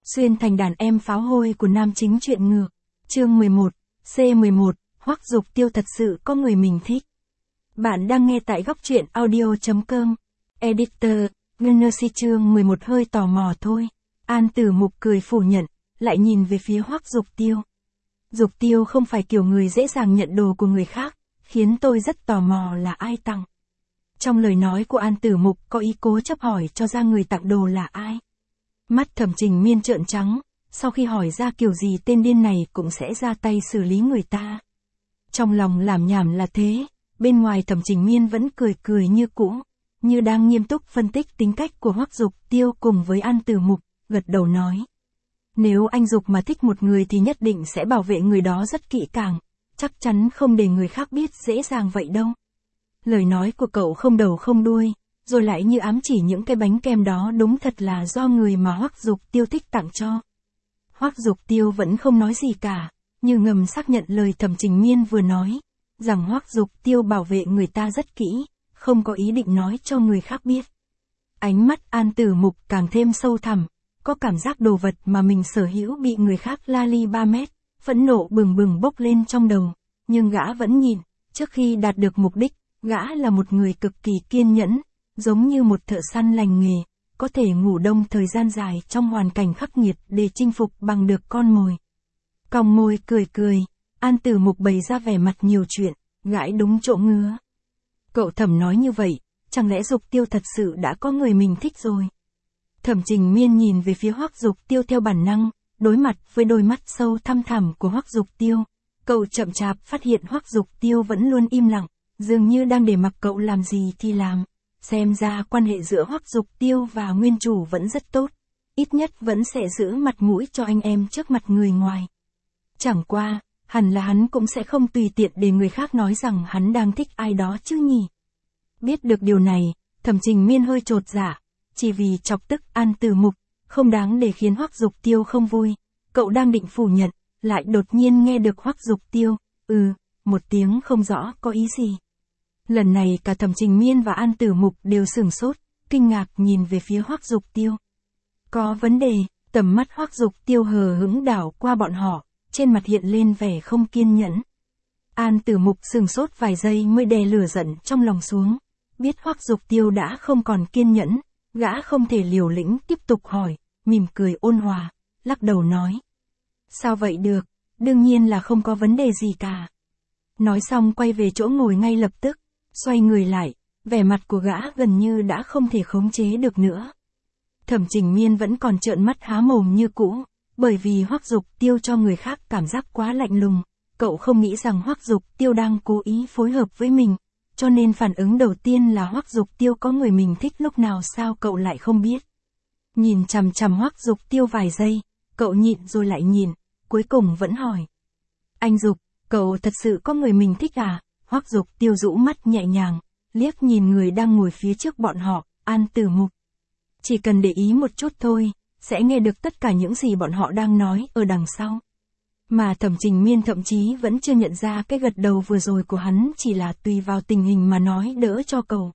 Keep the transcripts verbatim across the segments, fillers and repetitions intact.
Xuyên thành đàn em pháo hôi của nam chính truyện ngược. Chương mười một, C mười một, Hoắc Dục Tiêu thật sự có người mình thích. Bạn đang nghe tại góc truyện audio chấm com. Editor, Ngân Si chương mười một hơi tò mò thôi. An Tử Mục cười phủ nhận, lại nhìn về phía Hoắc Dục Tiêu. Dục Tiêu không phải kiểu người dễ dàng nhận đồ của người khác, khiến tôi rất tò mò là ai tặng. Trong lời nói của An Tử Mục có ý cố chấp hỏi cho ra người tặng đồ là ai. Mắt Thẩm Trình Miên trợn trắng, sau khi hỏi ra kiểu gì tên điên này cũng sẽ ra tay xử lý người ta. Trong lòng làm nhảm là thế, bên ngoài Thẩm Trình Miên vẫn cười cười như cũ, như đang nghiêm túc phân tích tính cách của Hoắc Dục Tiêu cùng với An Tử Mục, gật đầu nói. Nếu anh Dục mà thích một người thì nhất định sẽ bảo vệ người đó rất kỹ càng, chắc chắn không để người khác biết dễ dàng vậy đâu. Lời nói của cậu không đầu không đuôi, rồi lại như ám chỉ những cái bánh kem đó đúng thật là do người mà Hoắc Dục Tiêu thích tặng cho. Hoắc Dục Tiêu vẫn không nói gì cả, như ngầm xác nhận lời Thẩm Trình Miên vừa nói, rằng Hoắc Dục Tiêu bảo vệ người ta rất kỹ, không có ý định nói cho người khác biết. Ánh mắt An Tử Mục càng thêm sâu thẳm, có cảm giác đồ vật mà mình sở hữu bị người khác la li ba mét, phẫn nộ bừng bừng bốc lên trong đầu, nhưng gã vẫn nhìn, trước khi đạt được mục đích, gã là một người cực kỳ kiên nhẫn, giống như một thợ săn lành nghề, có thể ngủ đông thời gian dài trong hoàn cảnh khắc nghiệt để chinh phục bằng được con mồi. Cong môi cười cười, An Tử Mục bày ra vẻ mặt nhiều chuyện, gãi đúng chỗ ngứa. Cậu Thẩm nói như vậy, chẳng lẽ Dục Tiêu thật sự đã có người mình thích rồi? Thẩm Trình Miên nhìn về phía Hoắc Dục Tiêu theo bản năng, đối mặt với đôi mắt sâu thăm thẳm của Hoắc Dục Tiêu, cậu chậm chạp phát hiện Hoắc Dục Tiêu vẫn luôn im lặng, dường như đang để mặc cậu làm gì thì làm. Xem ra quan hệ giữa Hoắc Dục Tiêu và nguyên chủ vẫn rất tốt, ít nhất vẫn sẽ giữ mặt mũi cho anh em trước mặt người ngoài. Chẳng qua, hẳn là hắn cũng sẽ không tùy tiện để người khác nói rằng hắn đang thích ai đó chứ nhỉ. Biết được điều này, Thẩm Trình Miên hơi chột dạ, chỉ vì chọc tức An Tử Mục, không đáng để khiến Hoắc Dục Tiêu không vui. Cậu đang định phủ nhận, lại đột nhiên nghe được Hoắc Dục Tiêu, ừ, một tiếng không rõ có ý gì. Lần này cả Thẩm Trình Miên và An Tử Mục đều sửng sốt, kinh ngạc nhìn về phía Hoắc Dục Tiêu. Có vấn đề, tầm mắt Hoắc Dục Tiêu hờ hững đảo qua bọn họ, trên mặt hiện lên vẻ không kiên nhẫn. An Tử Mục sửng sốt vài giây mới đè lửa giận trong lòng xuống, biết Hoắc Dục Tiêu đã không còn kiên nhẫn, gã không thể liều lĩnh tiếp tục hỏi, mỉm cười ôn hòa, lắc đầu nói. Sao vậy được, đương nhiên là không có vấn đề gì cả. Nói xong quay về chỗ ngồi ngay lập tức, xoay người lại, vẻ mặt của gã gần như đã không thể khống chế được nữa. Thẩm Trình Miên vẫn còn trợn mắt há mồm như cũ, bởi vì Hoắc Dục Tiêu cho người khác cảm giác quá lạnh lùng, cậu không nghĩ rằng Hoắc Dục Tiêu đang cố ý phối hợp với mình, cho nên phản ứng đầu tiên là Hoắc Dục Tiêu có người mình thích lúc nào sao cậu lại không biết. Nhìn chằm chằm Hoắc Dục Tiêu vài giây, cậu nhịn rồi lại nhìn, cuối cùng vẫn hỏi. Anh Dục, cậu thật sự có người mình thích à? Hoắc Dục Tiêu rũ mắt nhẹ nhàng, liếc nhìn người đang ngồi phía trước bọn họ, An Tử Mục. Chỉ cần để ý một chút thôi, sẽ nghe được tất cả những gì bọn họ đang nói ở đằng sau. Mà Thẩm Trình Miên thậm chí vẫn chưa nhận ra cái gật đầu vừa rồi của hắn chỉ là tùy vào tình hình mà nói đỡ cho cậu.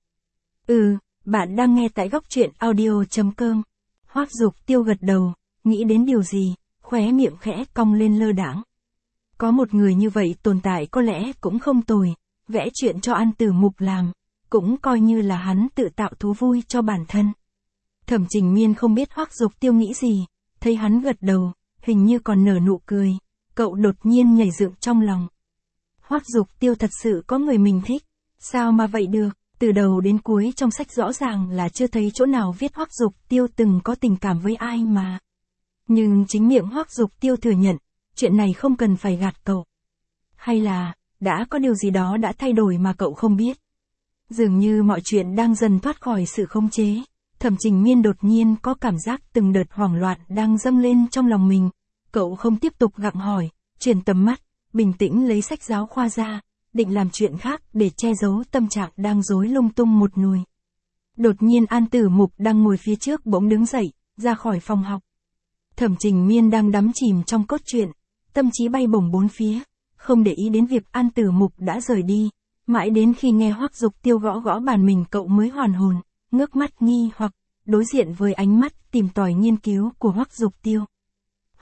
Ừ, bạn đang nghe tại góc truyện audio chấm com. Hoắc Dục Tiêu gật đầu, nghĩ đến điều gì, khóe miệng khẽ cong lên lơ đãng. Có một người như vậy tồn tại có lẽ cũng không tồi, vẽ chuyện cho An Tử Mục làm, cũng coi như là hắn tự tạo thú vui cho bản thân. Thẩm Trình Miên không biết Hoắc Dục Tiêu nghĩ gì, thấy hắn gật đầu, hình như còn nở nụ cười, cậu đột nhiên nhảy dựng trong lòng. Hoắc Dục Tiêu thật sự có người mình thích, sao mà vậy được, từ đầu đến cuối trong sách rõ ràng là chưa thấy chỗ nào viết Hoắc Dục Tiêu từng có tình cảm với ai mà. Nhưng chính miệng Hoắc Dục Tiêu thừa nhận, chuyện này không cần phải gạt cậu. Hay là, đã có điều gì đó đã thay đổi mà cậu không biết. Dường như mọi chuyện đang dần thoát khỏi sự khống chế, Thẩm Trình Miên đột nhiên có cảm giác từng đợt hoảng loạn đang dâng lên trong lòng mình. Cậu không tiếp tục gặng hỏi, chuyển tầm mắt, bình tĩnh lấy sách giáo khoa ra, định làm chuyện khác để che giấu tâm trạng đang rối lung tung một nùi. Đột nhiên An Tử Mục đang ngồi phía trước bỗng đứng dậy, ra khỏi phòng học. Thẩm Trình Miên đang đắm chìm trong cốt truyện, tâm trí bay bổng bốn phía, không để ý đến việc An Tử Mục đã rời đi, mãi đến khi nghe Hoắc Dục Tiêu gõ gõ bàn mình cậu mới hoàn hồn, ngước mắt nghi hoặc, đối diện với ánh mắt tìm tòi nghiên cứu của Hoắc Dục Tiêu.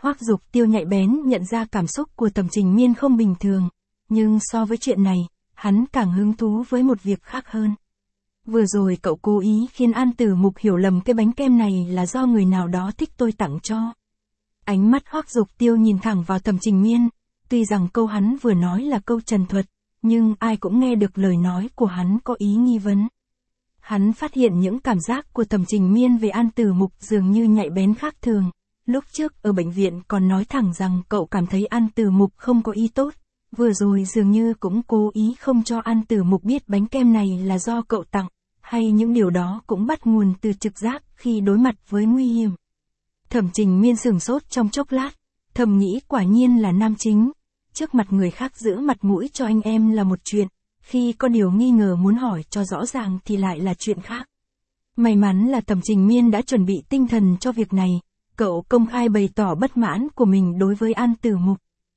Hoắc Dục Tiêu nhạy bén nhận ra cảm xúc của Thẩm Trình Miên không bình thường, nhưng so với chuyện này, hắn càng hứng thú với một việc khác hơn. Vừa rồi cậu cố ý khiến An Tử Mục hiểu lầm cái bánh kem này là do người nào đó thích tôi tặng cho. Ánh mắt Hoắc Dục Tiêu nhìn thẳng vào Thẩm Trình Miên, tuy rằng câu hắn vừa nói là câu trần thuật, nhưng ai cũng nghe được lời nói của hắn có ý nghi vấn. Hắn phát hiện những cảm giác của Thẩm Trình Miên về An Tử Mục dường như nhạy bén khác thường. Lúc trước ở bệnh viện còn nói thẳng rằng cậu cảm thấy An Tử Mục không có ý tốt, vừa rồi dường như cũng cố ý không cho An Tử Mục biết bánh kem này là do cậu tặng, hay những điều đó cũng bắt nguồn từ trực giác khi đối mặt với nguy hiểm. Thẩm Trình Miên sửng sốt trong chốc lát, thầm nghĩ quả nhiên là nam chính, trước mặt người khác giữ mặt mũi cho anh em là một chuyện, khi có điều nghi ngờ muốn hỏi cho rõ ràng thì lại là chuyện khác. May mắn là Thẩm Trình Miên đã chuẩn bị tinh thần cho việc này, cậu công khai bày tỏ bất mãn của mình đối với An Tử Mục.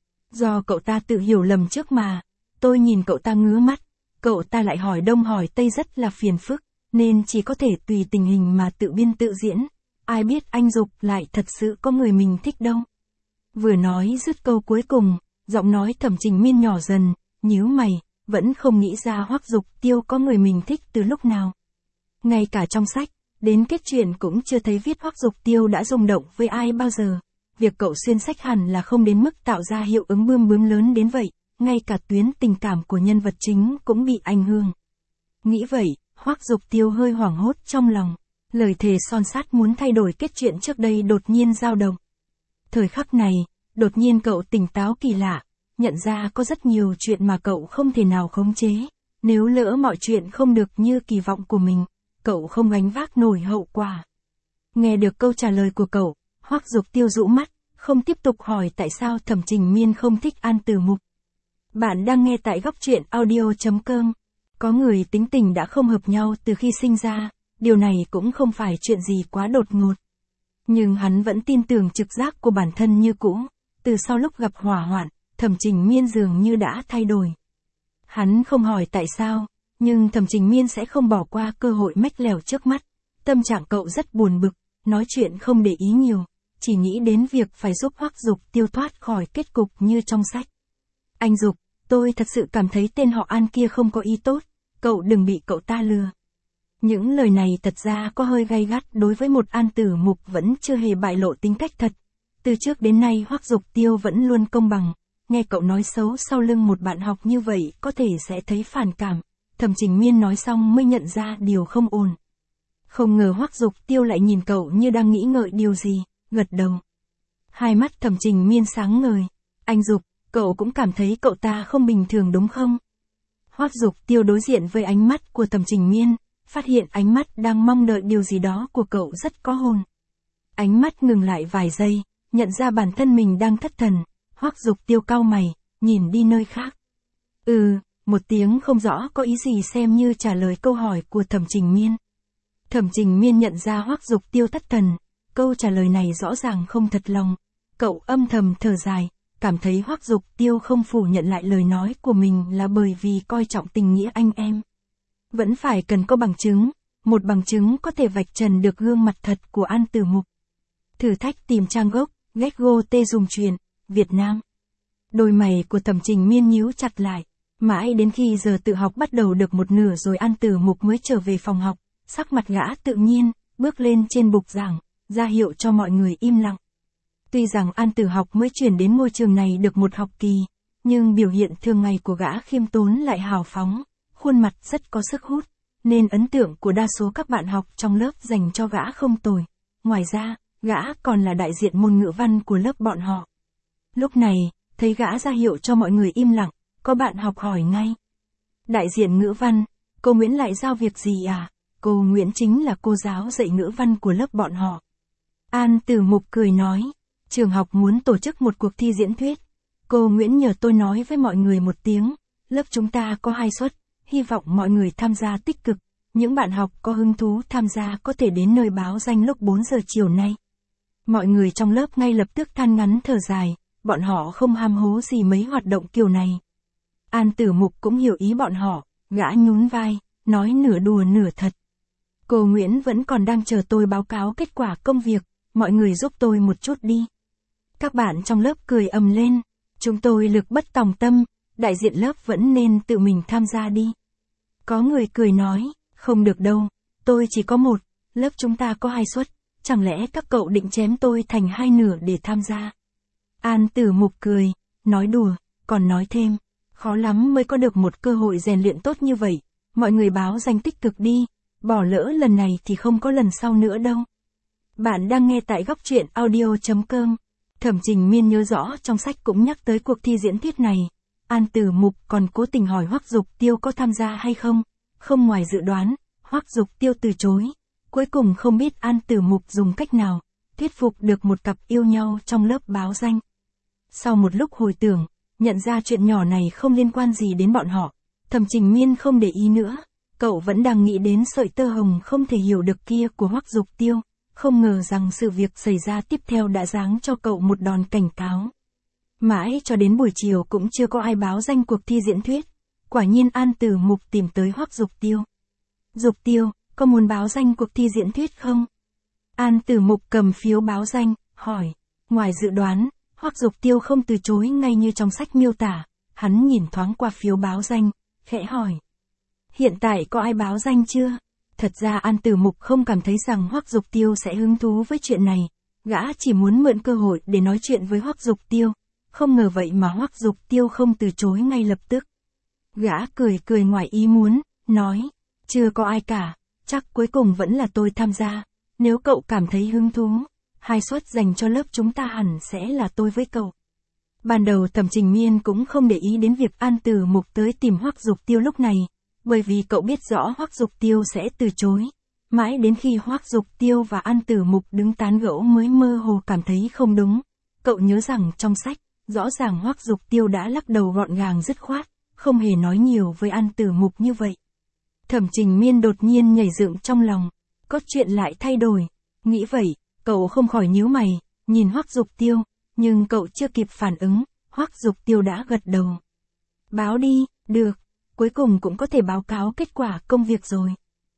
Do cậu ta tự hiểu lầm trước mà, tôi nhìn cậu ta ngứa mắt, cậu ta lại hỏi đông hỏi tây rất là phiền phức, nên chỉ có thể tùy tình hình mà tự biên tự diễn, ai biết anh Dục lại thật sự có người mình thích đâu. Vừa nói dứt câu cuối cùng, giọng nói Thẩm Trình Miên nhỏ dần, nhíu mày, vẫn không nghĩ ra Hoắc Dục Tiêu có người mình thích từ lúc nào. Ngay cả trong sách, đến kết truyện cũng chưa thấy viết Hoắc Dục Tiêu đã rung động với ai bao giờ. Việc cậu xuyên sách hẳn là không đến mức tạo ra hiệu ứng bươm bướm lớn đến vậy, ngay cả tuyến tình cảm của nhân vật chính cũng bị ảnh hưởng. Nghĩ vậy, Hoắc Dục Tiêu hơi hoảng hốt trong lòng, lời thề son sắt muốn thay đổi kết truyện trước đây đột nhiên dao động. Thời khắc này, đột nhiên cậu tỉnh táo kỳ lạ, nhận ra có rất nhiều chuyện mà cậu không thể nào khống chế, nếu lỡ mọi chuyện không được như kỳ vọng của mình, cậu không gánh vác nổi hậu quả. Nghe được câu trả lời của cậu, Hoắc Dục Tiêu rũ mắt, không tiếp tục hỏi tại sao Thẩm Trình Miên không thích An Tử Mục. Bạn đang nghe tại góc truyện audio chấm com. Có người tính tình đã không hợp nhau từ khi sinh ra, điều này cũng không phải chuyện gì quá đột ngột. Nhưng hắn vẫn tin tưởng trực giác của bản thân như cũ, từ sau lúc gặp hỏa hoạn, Thẩm Trình Miên dường như đã thay đổi. Hắn không hỏi tại sao, nhưng Thẩm Trình Miên sẽ không bỏ qua cơ hội mách lèo trước mắt. Tâm trạng cậu rất buồn bực, nói chuyện không để ý nhiều, chỉ nghĩ đến việc phải giúp Hoắc Dục Tiêu thoát khỏi kết cục như trong sách. Anh Dục, tôi thật sự cảm thấy tên họ An kia không có ý tốt, cậu đừng bị cậu ta lừa. Những lời này thật ra có hơi gay gắt đối với một An Tử Mục vẫn chưa hề bại lộ tính cách thật. Từ trước đến nay Hoắc Dục Tiêu vẫn luôn công bằng, nghe cậu nói xấu sau lưng một bạn học như vậy có thể sẽ thấy phản cảm. Thẩm Trình Miên nói xong mới nhận ra điều không ổn. Không ngờ Hoắc Dục Tiêu lại nhìn cậu như đang nghĩ ngợi điều gì, gật đầu. Hai mắt Thẩm Trình Miên sáng ngời. Anh Dục, cậu cũng cảm thấy cậu ta không bình thường đúng không? Hoắc Dục Tiêu đối diện với ánh mắt của Thẩm Trình Miên, phát hiện ánh mắt đang mong đợi điều gì đó của cậu rất có hồn. Ánh mắt ngừng lại vài giây, nhận ra bản thân mình đang thất thần, Hoắc Dục Tiêu cau mày, nhìn đi nơi khác. Ừ, một tiếng không rõ có ý gì xem như trả lời câu hỏi của Thẩm Trình Miên. Thẩm Trình Miên nhận ra Hoắc Dục Tiêu thất thần, câu trả lời này rõ ràng không thật lòng. Cậu âm thầm thở dài, cảm thấy Hoắc Dục Tiêu không phủ nhận lại lời nói của mình là bởi vì coi trọng tình nghĩa anh em. Vẫn phải cần có bằng chứng, một bằng chứng có thể vạch trần được gương mặt thật của An Tử Mục. Thử thách tìm trang gốc, Getgo tê dùng truyền, Việt Nam. Đôi mày của Thẩm Trình Miên nhíu chặt lại, mãi đến khi giờ tự học bắt đầu được một nửa rồi An Tử Mục mới trở về phòng học, sắc mặt gã tự nhiên, bước lên trên bục giảng, ra hiệu cho mọi người im lặng. Tuy rằng An Tử Học mới chuyển đến ngôi trường này được một học kỳ, nhưng biểu hiện thường ngày của gã khiêm tốn lại hào phóng, khuôn mặt rất có sức hút, nên ấn tượng của đa số các bạn học trong lớp dành cho gã không tồi. Ngoài ra, gã còn là đại diện môn ngữ văn của lớp bọn họ. Lúc này, thấy gã ra hiệu cho mọi người im lặng, có bạn học hỏi ngay. Đại diện ngữ văn, cô Nguyễn lại giao việc gì à? Cô Nguyễn chính là cô giáo dạy ngữ văn của lớp bọn họ. An Tử Mục cười nói, trường học muốn tổ chức một cuộc thi diễn thuyết. Cô Nguyễn nhờ tôi nói với mọi người một tiếng, lớp chúng ta có hai suất, hy vọng mọi người tham gia tích cực. Những bạn học có hứng thú tham gia có thể đến nơi báo danh lúc bốn giờ chiều nay. Mọi người trong lớp ngay lập tức than ngắn thở dài, bọn họ không ham hố gì mấy hoạt động kiểu này. An Tử Mục cũng hiểu ý bọn họ, gã nhún vai, nói nửa đùa nửa thật. Cô Nguyễn vẫn còn đang chờ tôi báo cáo kết quả công việc, mọi người giúp tôi một chút đi. Các bạn trong lớp cười ầm lên. Chúng tôi lực bất tòng tâm, đại diện lớp vẫn nên tự mình tham gia đi. Có người cười nói, không được đâu, tôi chỉ có một, lớp chúng ta có hai suất, chẳng lẽ các cậu định chém tôi thành hai nửa để tham gia? An Tử Mục cười, nói đùa, còn nói thêm, khó lắm mới có được một cơ hội rèn luyện tốt như vậy, mọi người báo danh tích cực đi, bỏ lỡ lần này thì không có lần sau nữa đâu. Bạn đang nghe tại góc truyện audio chấm com. Thẩm Trình Miên nhớ rõ trong sách cũng nhắc tới cuộc thi diễn thuyết này. An Tử Mục còn cố tình hỏi Hoắc Dục Tiêu có tham gia hay không. Không ngoài dự đoán, Hoắc Dục Tiêu từ chối. Cuối cùng không biết An Tử Mục dùng cách nào, thuyết phục được một cặp yêu nhau trong lớp báo danh. Sau một lúc hồi tưởng, nhận ra chuyện nhỏ này không liên quan gì đến bọn họ, Thẩm Trình Miên không để ý nữa. Cậu vẫn đang nghĩ đến sợi tơ hồng không thể hiểu được kia của Hoắc Dục Tiêu. Không ngờ rằng sự việc xảy ra tiếp theo đã giáng cho cậu một đòn cảnh cáo. Mãi cho đến buổi chiều cũng chưa có ai báo danh cuộc thi diễn thuyết. Quả nhiên An Tử Mục tìm tới Hoắc Dục Tiêu. Dục Tiêu, có muốn báo danh cuộc thi diễn thuyết không? An Tử Mục cầm phiếu báo danh, hỏi. Ngoài dự đoán, Hoắc Dục Tiêu không từ chối ngay như trong sách miêu tả. Hắn nhìn thoáng qua phiếu báo danh, khẽ hỏi. Hiện tại có ai báo danh chưa? Thật ra An Tử Mục không cảm thấy rằng Hoắc Dục Tiêu sẽ hứng thú với chuyện này. Gã chỉ muốn mượn cơ hội để nói chuyện với Hoắc Dục Tiêu. Không ngờ vậy mà Hoắc Dục Tiêu không từ chối ngay lập tức. Gã cười cười ngoài ý muốn, nói. Chưa có ai cả, chắc cuối cùng vẫn là tôi tham gia. Nếu cậu cảm thấy hứng thú, hai suất dành cho lớp chúng ta hẳn sẽ là tôi với cậu. Ban đầu Thẩm Trình Miên cũng không để ý đến việc An Tử Mục tới tìm Hoắc Dục Tiêu lúc này. Bởi vì cậu biết rõ Hoắc Dục Tiêu sẽ từ chối. Mãi đến khi Hoắc Dục Tiêu và An Tử Mục đứng tán gẫu mới mơ hồ cảm thấy không đúng. Cậu nhớ rằng trong sách, rõ ràng Hoắc Dục Tiêu đã lắc đầu gọn gàng dứt khoát, không hề nói nhiều với An Tử Mục như vậy. Thẩm Trình Miên đột nhiên nhảy dựng trong lòng, cốt truyện lại thay đổi. Nghĩ vậy, cậu không khỏi nhíu mày, nhìn Hoắc Dục Tiêu, nhưng cậu chưa kịp phản ứng, Hoắc Dục Tiêu đã gật đầu. Báo đi, được. Cuối cùng cũng có thể báo cáo kết quả công việc rồi.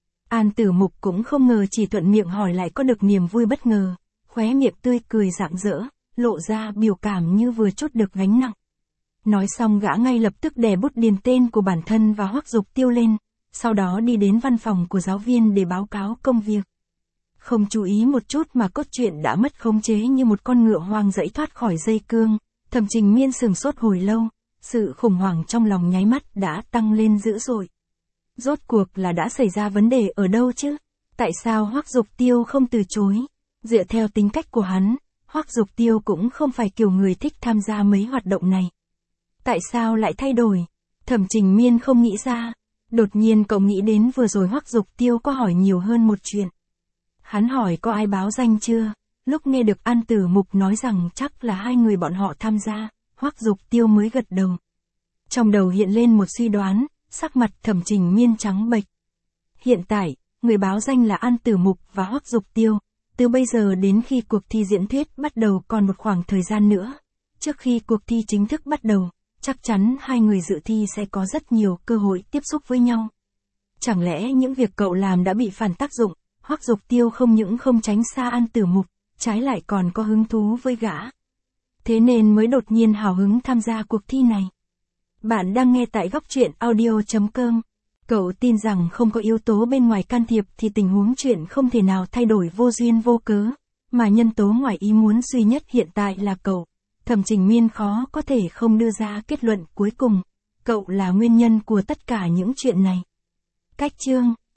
An Tử Mục cũng không ngờ chỉ thuận miệng hỏi lại có được niềm vui bất ngờ, khóe miệng tươi cười rạng rỡ, lộ ra biểu cảm như vừa trút được gánh nặng. Nói xong gã ngay lập tức đè bút điền tên của bản thân và Hoắc Dục Tiêu lên, sau đó đi đến văn phòng của giáo viên để báo cáo công việc. Không chú ý một chút mà cốt truyện đã mất khống chế như một con ngựa hoang dẫy thoát khỏi dây cương. Thẩm Trình Miên sửng sốt hồi lâu. Sự khủng hoảng trong lòng nháy mắt đã tăng lên dữ dội. Rốt cuộc là đã xảy ra vấn đề ở đâu chứ? Tại sao Hoắc Dục Tiêu không từ chối? Dựa theo tính cách của hắn, Hoắc Dục Tiêu cũng không phải kiểu người thích tham gia mấy hoạt động này. Tại sao lại thay đổi? Thẩm Trình Miên không nghĩ ra. Đột nhiên cậu nghĩ đến vừa rồi Hoắc Dục Tiêu có hỏi nhiều hơn một chuyện. Hắn hỏi có ai báo danh chưa? Lúc nghe được An Tử Mục nói rằng chắc là hai người bọn họ tham gia. Hoắc Dục Tiêu mới gật đầu. Trong đầu hiện lên một suy đoán, sắc mặt Thẩm Trình Miên trắng bệch. Hiện tại, người báo danh là An Tử Mục và Hoắc Dục Tiêu. Từ bây giờ đến khi cuộc thi diễn thuyết bắt đầu còn một khoảng thời gian nữa. Trước khi cuộc thi chính thức bắt đầu, chắc chắn hai người dự thi sẽ có rất nhiều cơ hội tiếp xúc với nhau. Chẳng lẽ những việc cậu làm đã bị phản tác dụng? Hoắc Dục Tiêu không những không tránh xa An Tử Mục, trái lại còn có hứng thú với gã. Thế nên mới đột nhiên hào hứng tham gia cuộc thi này. Bạn đang nghe tại góc truyện audio chấm com. Cậu tin rằng không có yếu tố bên ngoài can thiệp thì tình huống chuyện không thể nào thay đổi vô duyên vô cớ. Mà nhân tố ngoài ý muốn duy nhất hiện tại là cậu. Thẩm Trình Miên khó có thể không đưa ra kết luận cuối cùng. Cậu là nguyên nhân của tất cả những chuyện này. Cách chương